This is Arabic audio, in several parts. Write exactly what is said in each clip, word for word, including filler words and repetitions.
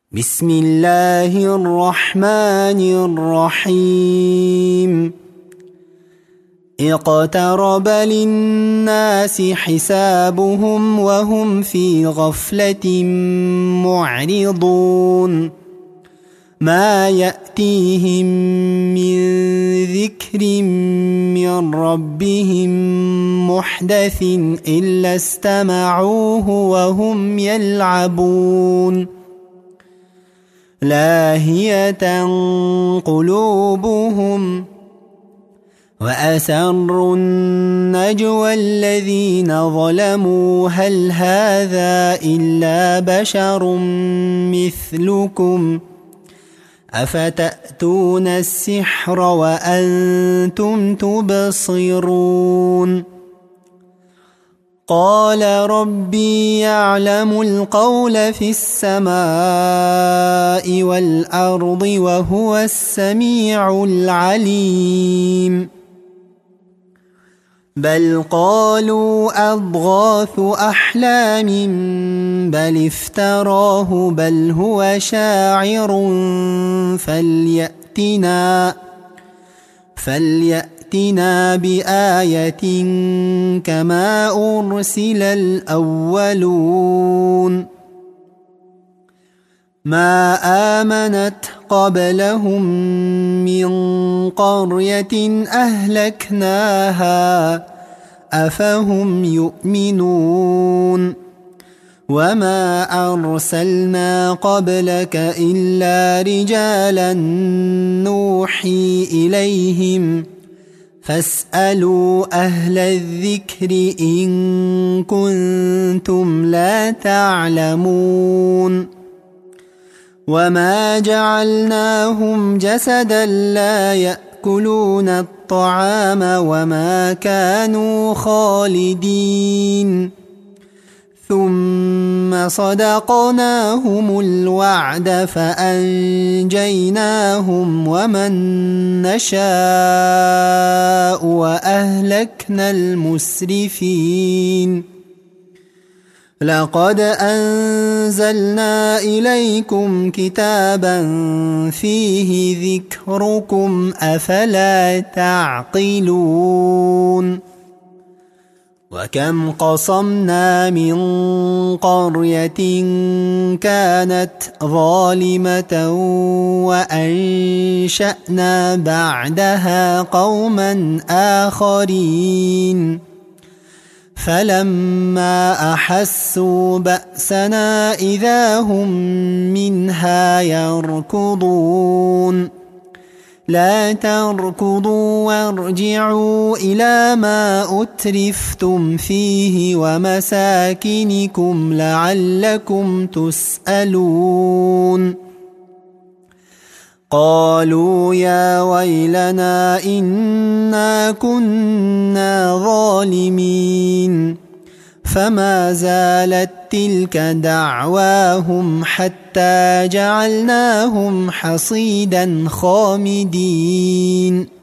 بسم الله الرحمن الرحيم اقترب للناس حسابهم وهم في غفلة معرضون ما يأتيهم من ذكر من ربهم محدث إلا استمعوه وهم يلعبون لاهية قلوبهم وأسروا النجوى الذين ظلموا هل هذا إلا بشر مثلكم أفتأتون السحر وأنتم تبصرون قال ربي يعلم القول في السماء والأرض وهو السميع العليم بل قالوا أضغاث أحلام بل افتراه بل هو شاعر فليأتنا فليأتنا بآية كما أرسل الأولون ما آمنت قبلهم من قرية أهلكناها أفهم يؤمنون وما أرسلنا قبلك إلا رجالا نوحي إليهم فاسألوا أهل الذكر إن كنتم لا تعلمون وما جعلناهم جسدا لا يأكلون الطعام وما كانوا خالدين ثم صدقناهم الوعد فأنجيناهم ومن نشاء وأهلكنا المسرفين لقد أنزلنا إليكم كتابا فيه ذكركم أفلا تعقلون وكم قصمنا من قرية كانت ظالمة وأنشأنا بعدها قوما آخرين فلما أحسوا بأسنا إذا هم منها يركضون لا تركضوا وارجعوا إلى ما أترفتم فيه ومساكنكم لعلكم تسألون قالوا يا ويلنا إنا كنا ظالمين فما زالت تلك دعواهم حتى جعلناهم حصيدا خامدين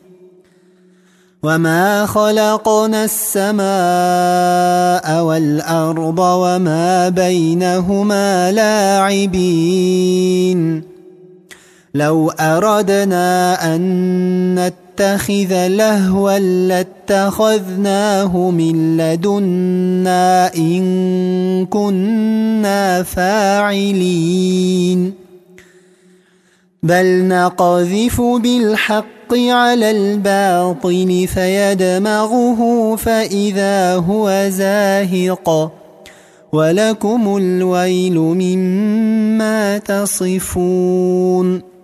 وما خلقنا السماء والأرض وما بينهما لاعبين لو أردنا أن نتخذ لهوا لاتخذناه من لدنا إن كنا فاعلين بل نقذف بالحق على الباطل فيدمغه فإذا هو زاهق ولكم الويل مما تصفون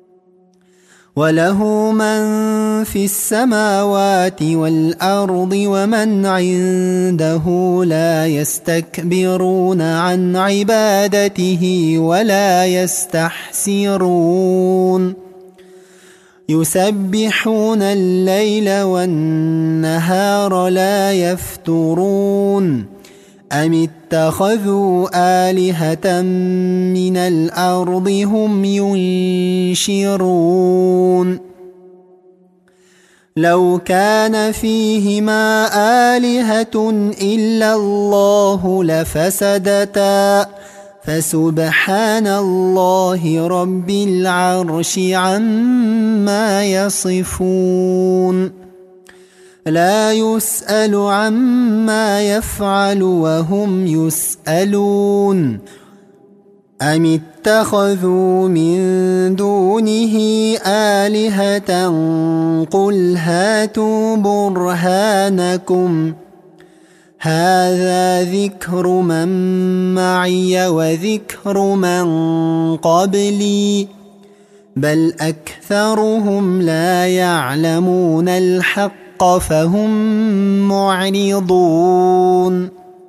وله من في السماوات والأرض ومن عنده لا يستكبرون عن عبادته ولا يستحسرون يسبحون الليل والنهار لا يفترون أم اتخذوا آلهة من الأرض هم ينشرون لو كان فيهما آلهة إلا الله لفسدتا فسبحان الله رب العرش عما يصفون لا يسأل عما يفعل وهم يسألون أم اتخذوا من دونه آلهة قل هاتوا برهانكم هذا ذكر من معي وذكر من قبلي بل أكثرهم لا يعلمون الحق فهم معرضون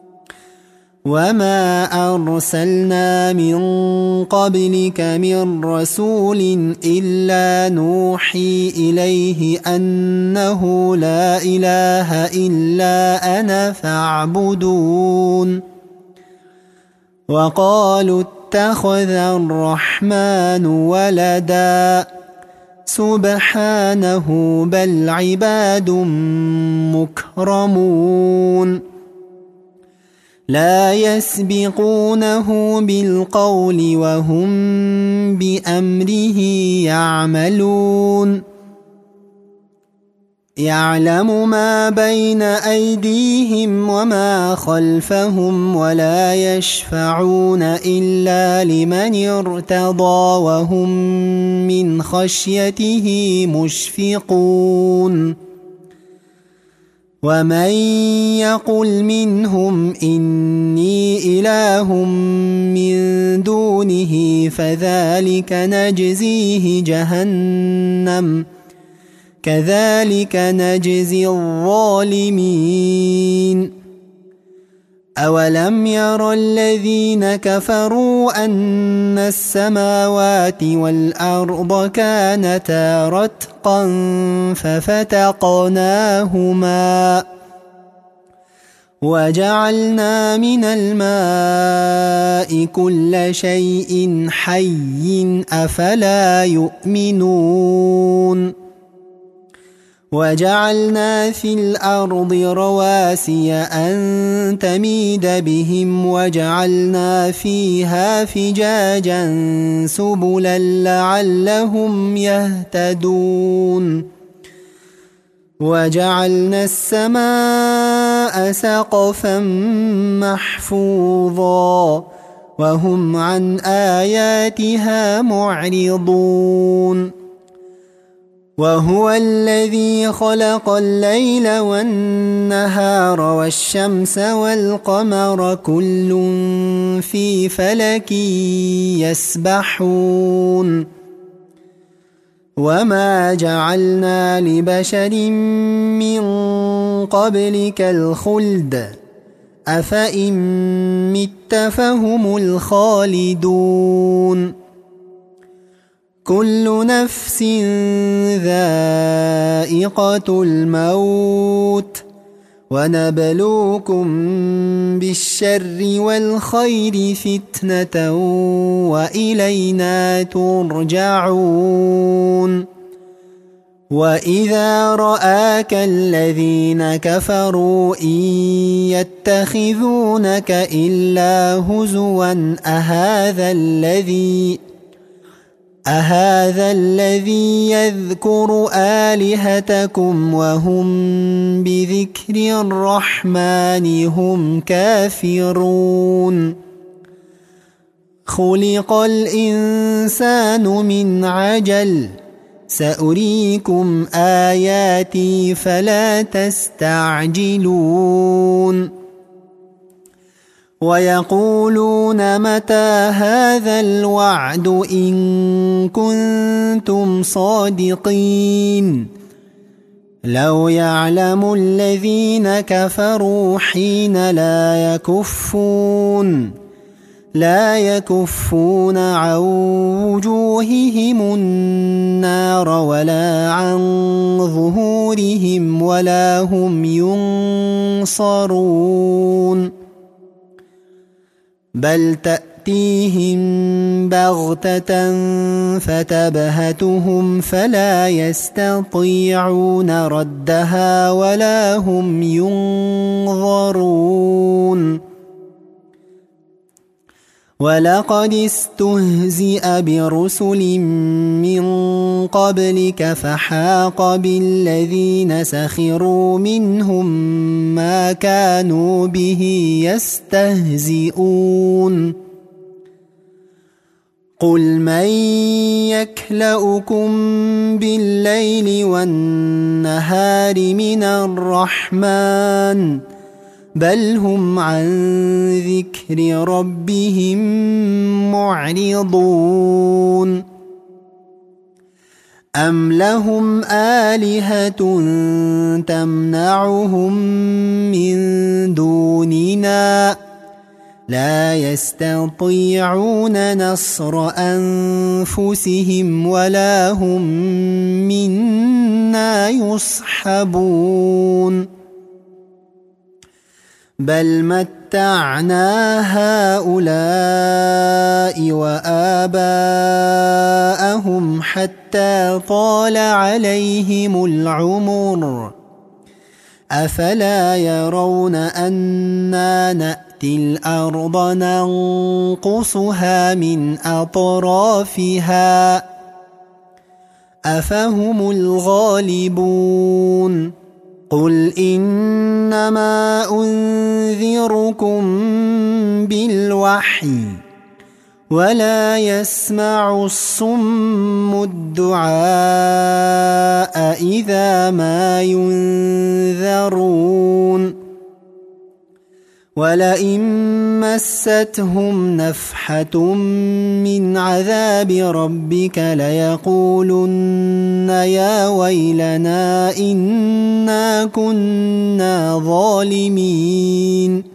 وما أرسلنا من قبلك من رسول إلا نوحي إليه أنه لا إله إلا أنا فاعبدون وقالوا اتخذ الرحمن ولدا سبحانه بل عباد مكرمون لا يسبقونه بالقول وهم بأمره يعملون يعلم ما بين أيديهم وما خلفهم ولا يشفعون إلا لمن ارتضى وهم من خشيته مشفقون ومن يقل منهم إني إله من دونه فذلك نجزيه جهنم كذلك نجزي الظالمين أولم ير الذين كفروا أن السماوات والأرض كانتا رتقا ففتقناهما وجعلنا من الماء كل شيء حي أفلا يؤمنون وجعلنا في الأرض رواسي أن تميد بهم وجعلنا فيها فجاجا سبلا لعلهم يهتدون وجعلنا السماء سقفا محفوظا وهم عن آياتها معرضون وهو الذي خلق الليل والنهار والشمس والقمر كل في فلك يسبحون وما جعلنا لبشر من قبلك الخلد أفإن مت فهم الخالدون كل نفس ذائقة الموت ونبلوكم بالشر والخير فتنة وإلينا ترجعون وإذا رآك الذين كفروا إن يتخذونك إلا هزوا أهذا الذي أهذا الذي يذكر آلهتكم وهم بذكر الرحمن هم كافرون خلق الإنسان من عجل سأريكم آياتي فلا تستعجلون ويقولون متى هذا الوعد إن كنتم صادقين لو يعلم الذين كفروا حين لا يكفون لا يكفون عن وجوههم النار ولا عن ظهورهم ولا هم ينصرون بل تأتيهم بغتة فتبهتهم فلا يستطيعون ردها ولا هم ينظرون ولقد استهزئ برسل من قبلك فحاق بالذين سخروا منهم ما كانوا به يستهزئون قل من يكلؤكم بالليل والنهار من الرحمن بل هم عن ذكر ربهم معرضون أم لهم آلهة تمنعهم من دوننا لا يستطيعون نصر أنفسهم ولا هم منا يصحبون بل متعنا هؤلاء وآباءهم حتى طال عليهم العمر أفلا يرون أنا نأتي الأرض ننقصها من أطرافها أفهم الغالبون قل إنما أنذركم بالوحي ولا يسمع الصم الدعاء إذا ما ينذرون ولئن مستهم نفحة من عذاب ربك ليقولن يا ويلنا إنا كنا ظالمين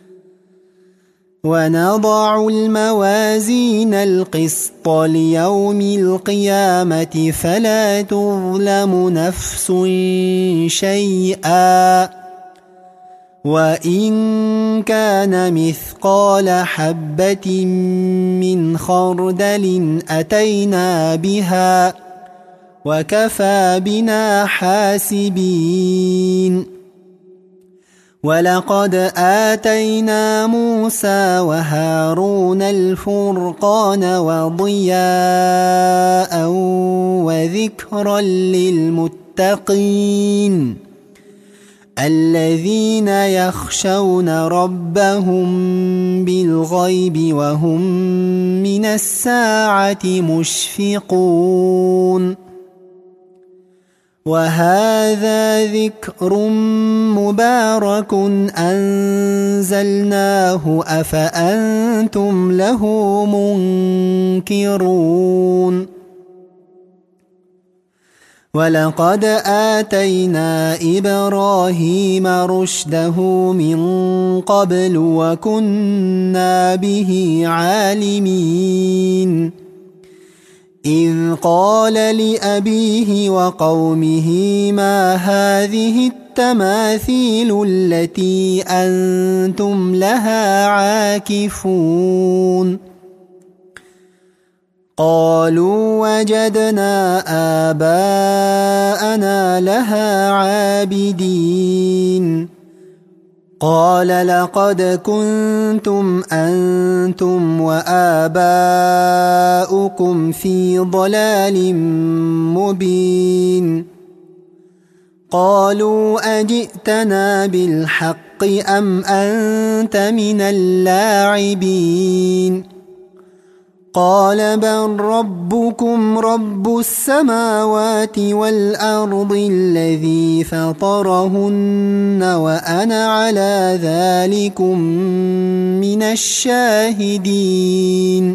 ونضع الموازين القسط ليوم القيامة فلا تظلم نفس شيئا وإن كان مثقال حبة من خردل أتينا بها وكفى بنا حاسبين ولقد آتينا موسى وهارون الفرقان وضياء وذكرا للمتقين الذين يخشون ربهم بالغيب وهم من الساعة مشفقون وهذا ذكر مبارك أنزلناه أفأنتم له منكرون ولقد آتينا إبراهيم رشده من قبل وكنا به عالمين إذ قال لأبيه وقومه ما هذه التماثيل التي أنتم لها عاكفون قالوا وجدنا آباءنا لها عابدين قال لقد كنتم أنتم وآباؤكم في ضلال مبين قالوا أجئتنا بالحق أم أنت من اللاعبين قال بل ربكم رب السماوات والأرض الذي فطرهن وأنا على ذلكم من الشاهدين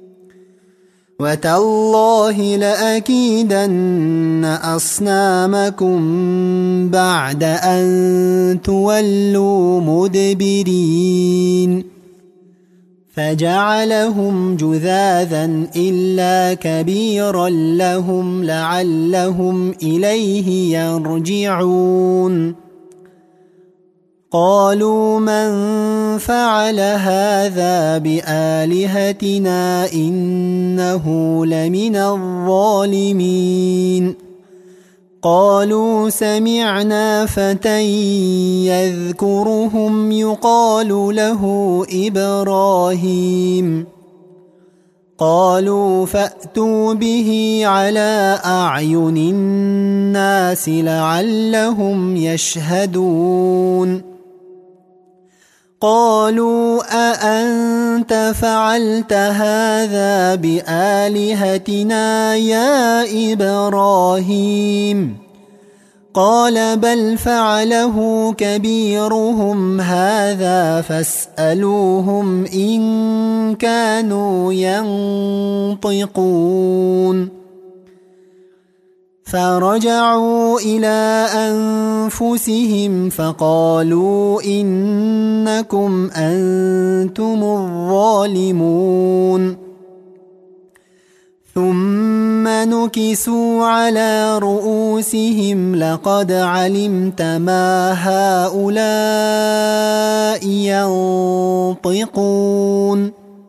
وتالله لأكيدن أصنامكم بعد أن تولوا مدبرين فجعلهم جذاذا إلا كبيرا لهم لعلهم إليه يرجعون قالوا من فعل هذا بآلهتنا إنه لمن الظالمين قالوا سمعنا فتى يذكرهم يقال له إبراهيم قالوا فأتوا به على أعين الناس لعلهم يشهدون قالوا أأنت فعلت هذا بآلهتنا يا إبراهيم قال بل فعله كبيرهم هذا فاسألوهم إن كانوا ينطقون فرجعوا إلى أنفسهم فقالوا إنكم أنتم الظالمون ثم نكسوا على رؤوسهم لقد علمت ما هؤلاء ينطقون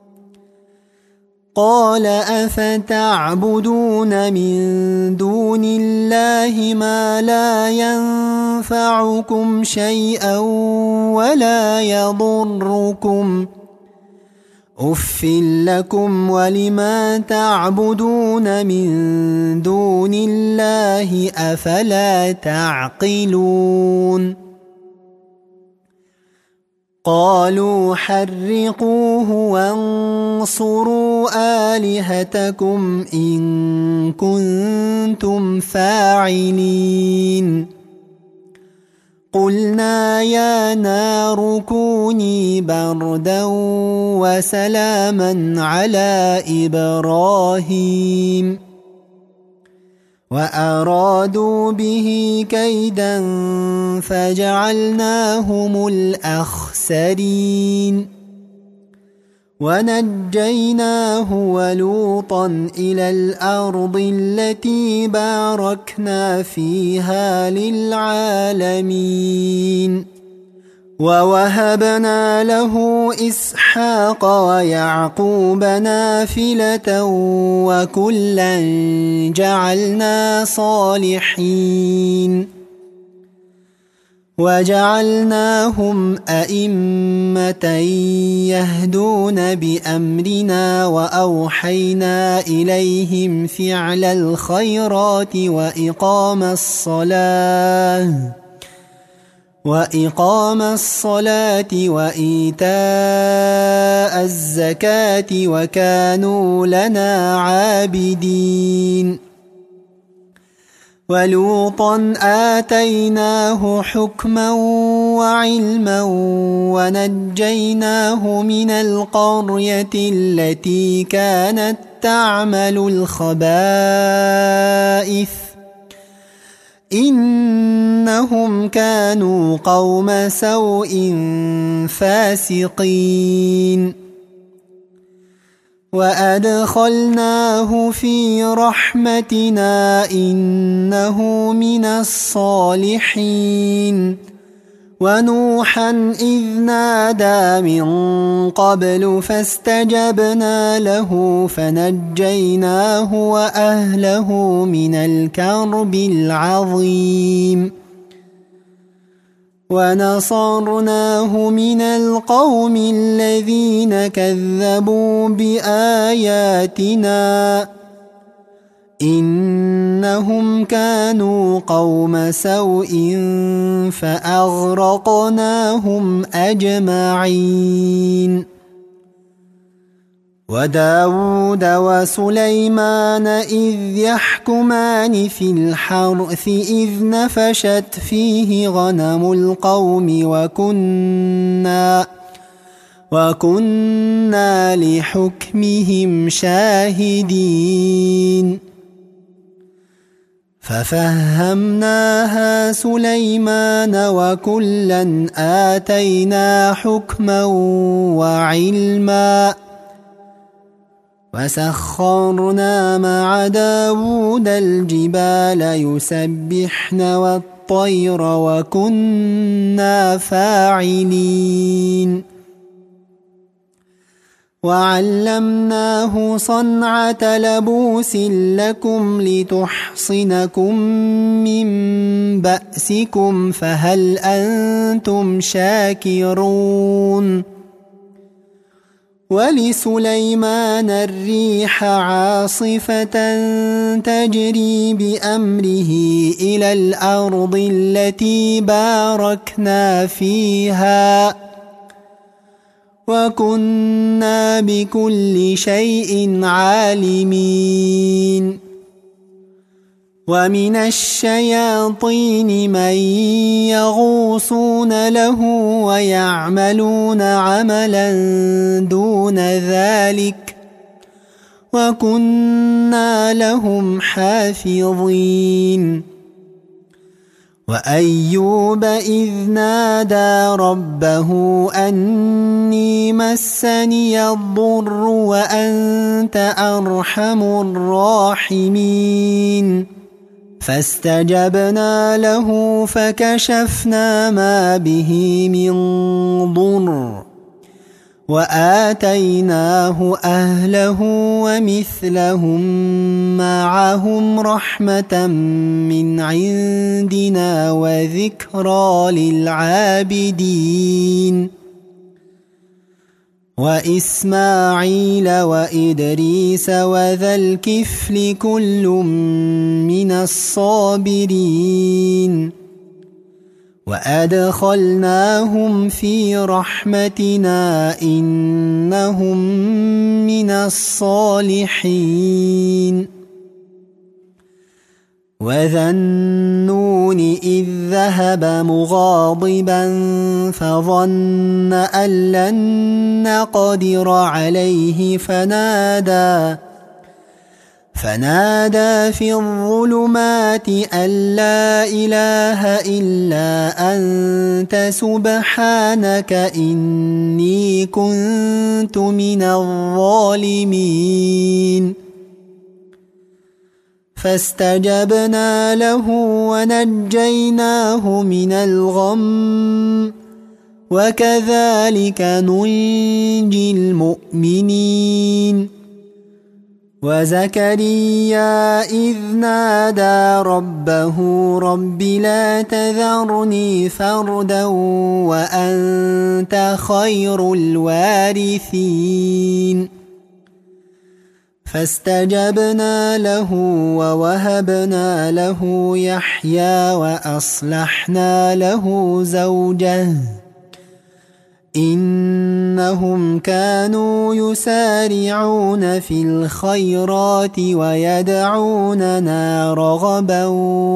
قال أفتعبدون من دون الله ما لا ينفعكم شيئا ولا يضركم أف لكم ولما تعبدون من دون الله أفلا تعقلون قالوا حرقوه وانصروا آلهتكم إن كنتم فاعلين قلنا يا نار كوني بردا وسلاما على إبراهيم وأرادوا به كيدا فجعلناهم الأخسرين ونجيناه ولوطا إلى الأرض التي باركنا فيها للعالمين ووهبنا له إسحاق ويعقوب نافلة وكلا جعلنا صالحين وجعلناهم أئمة يهدون بأمرنا وأوحينا إليهم فعل الخيرات وإقام الصلاة وإقام الصلاة وإيتاء الزكاة وكانوا لنا عابدين ولوطا آتيناه حكما وعلما ونجيناه من القرية التي كانت تعمل الخبائث إنهم كانوا قوم سوء فاسقين وأدخلناه في رحمتنا إنه من الصالحين ونوحا إذ نادى من قبل فاستجبنا له فنجيناه وأهله من الكرب العظيم ونصرناه من القوم الذين كذبوا بآياتنا إنهم كانوا قوم سوء فأغرقناهم أجمعين وداود وسليمان إذ يحكمان في الحرث إذ نفشت فيه غنم القوم وكنا وكنا لحكمهم شاهدين ففهمناها سليمان وكلا آتينا حكما وعلما وسخرنا مع داود الجبال يسبحن والطير وكنا فاعلين وعلمناه صنعة لبوس لكم لتحصنكم من بأسكم فهل أنتم شاكرون ولسليمان الريح عاصفة تجري بأمره إلى الأرض التي باركنا فيها وكنا بكل شيء عالمين ومن الشياطين من يغوصون له ويعملون عملا دون ذلك وكنا لهم حافظين وأيوب إذ نادى ربه أني مسني الضر وأنت أرحم الراحمين فاستجبنا له فكشفنا ما به من ضر وآتيناه أهله ومثلهم معهم رحمة من عندنا وذكرى للعابدين وإسماعيل وإدريس وذا الكفل كل من الصابرين وأدخلناهم في رحمتنا إنهم من الصالحين وذا النون إذ ذهب مغاضبا فظن أن لن نقدر عليه فنادى فنادى في الظلمات أن لا إله إلا أنت سبحانك إني كنت من الظالمين فاستجبنا له ونجيناه من الغم وكذلك ننجي المؤمنين وزكريا إذ نادى ربه رب لا تذرني فردا وأنت خير الوارثين فاستجبنا له ووهبنا له يحيى وأصلحنا له زوجه إنهم كانوا يسارعون في الخيرات ويدعوننا رغبا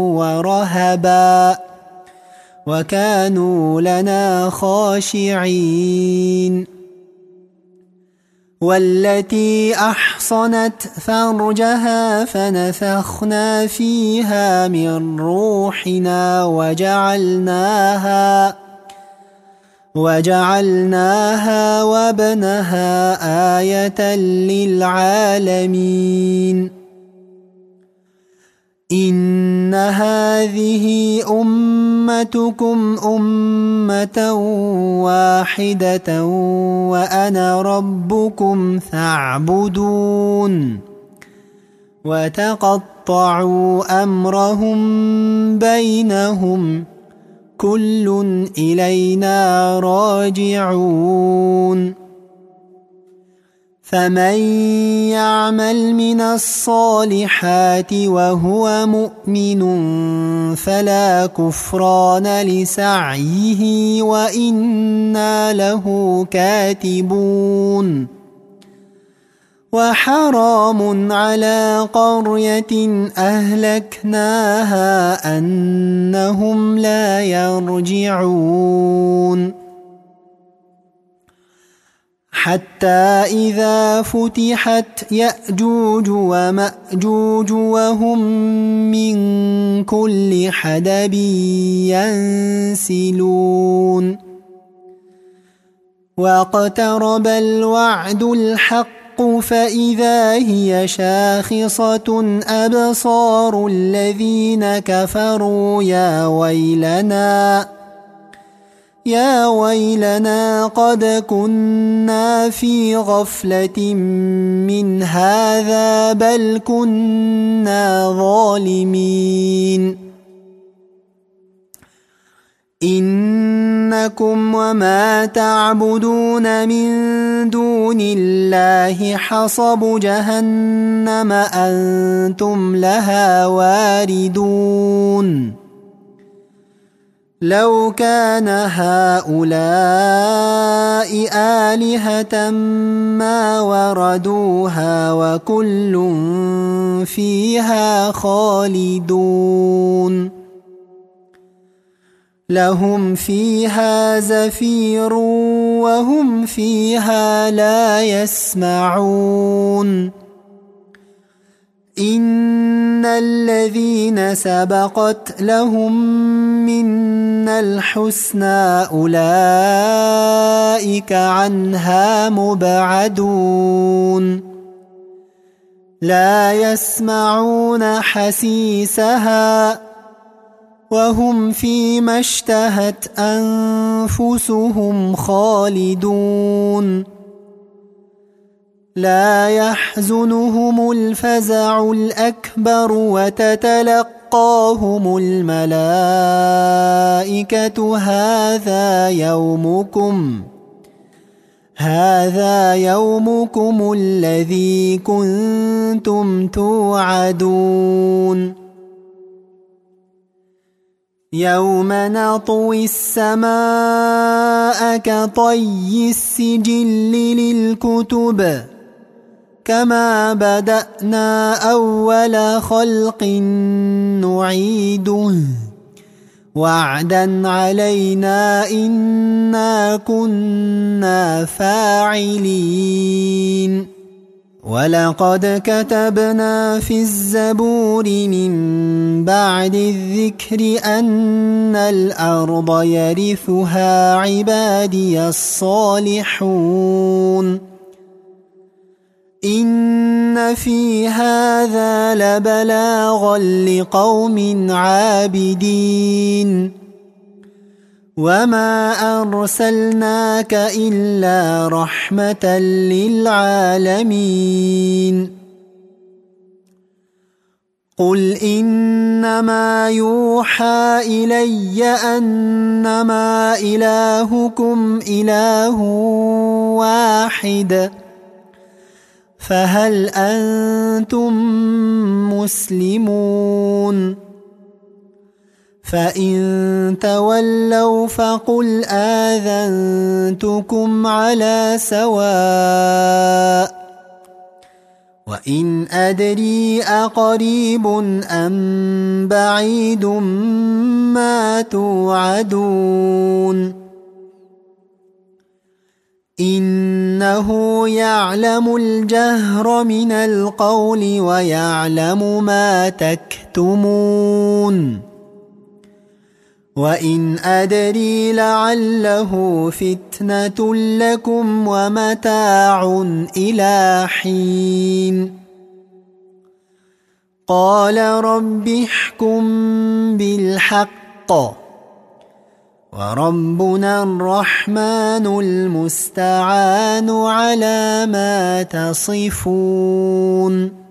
ورهبا وكانوا لنا خاشعين والتي أحصنت فرجها فنفخنا فيها من روحنا وجعلناها وجعلناها وابنها آية للعالمين إن هذه أمتكم أمة واحدة وأنا ربكم فاعبدون وتقطعوا أمرهم بينهم كل إلينا راجعون فمن يعمل من الصالحات وهو مؤمن فلا كفران لسعيه وإنا له كاتبون وحرام على قرية أهلكناها أنهم لا يرجعون حتى إذا فتحت يأجوج ومأجوج وهم من كل حدب ينسلون واقترب الوعد الحق فإذا هي شاخصة أبصار الذين كفروا يا ويلنا يا ويلنا قد كنا في غفلة من هذا بل كنا ظالمين إنكم إلهكم وما تعبدون من دون الله حصب جهنم أنتم لها واردون لو كان هؤلاء آلهة ما وردوها وكل فيها خالدون لهم فيها زفير وهم فيها لا يسمعون إن الذين سبقت لهم منا الحسنى أولئك عنها مبعدون لا يسمعون حسيسها وهم فيما اشتهت أنفسهم خالدون لا يحزنهم الفزع الأكبر وتتلقاهم الملائكة هذا يومكم هذا يومكم الذي كنتم توعدون يوم نطوي السماء كطي السجل للكتب كما بدأنا أول خلق نعيده وعدا علينا إنا كنا فاعلين ولقد كتبنا في الزبور من بعد الذكر أن الأرض يرثها عبادي الصالحون إن في هذا لبلاغا لقوم عابدين وما أرسلناك إلا رحمة للعالمين قل إنما يوحى إلي أنما إلهكم إله واحد فهل أنتم مسلمون فإن تولوا فقل آذنتكم على سواء وإن أدري أقريب أم بعيد ما توعدون إنه يعلم الجهر من القول ويعلم ما تكتمون وإن أدري لعله فتنة لكم ومتاع إلى حين قال رب احكم بالحق وربنا الرحمن المستعان على ما تصفون